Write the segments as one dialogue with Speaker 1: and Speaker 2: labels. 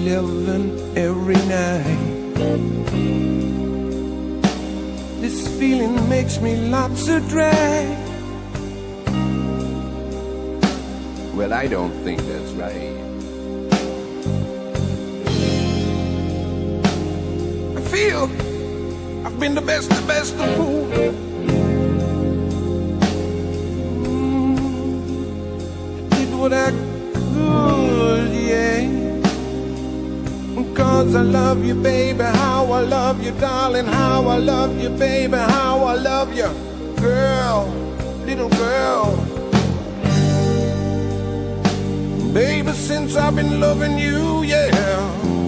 Speaker 1: 11 every night. This feeling makes me lots of drag. Well, I don't think that's right. I feel I've been the best of fools. Did what I could, yeah. 'Cause I love you, baby, how I love you, darling, how I love you, baby, how I love you, girl, little girl. Baby, since I've been loving you, yeah,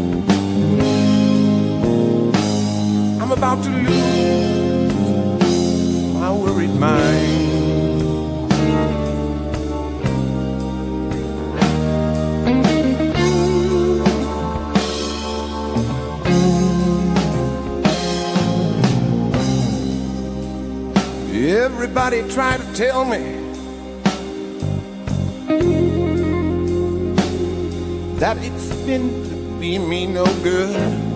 Speaker 1: I'm about to lose my worried mind. Everybody try to tell me that it's been to be me no good.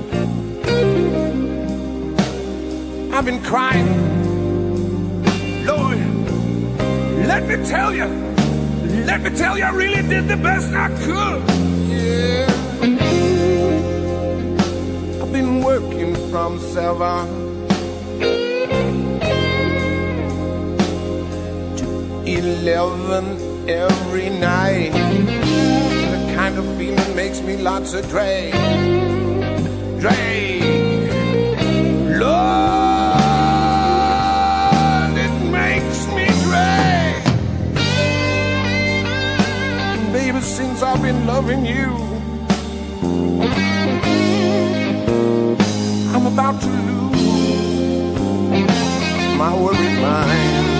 Speaker 1: I've been crying, Lord, let me tell you, I really did the best I could. Yeah, I've been working from 7 to 11 every night. The kind of feeling makes me lots of drag. Lord, it makes me drag. Baby, since I've been loving you, I'm about to lose my worried mind.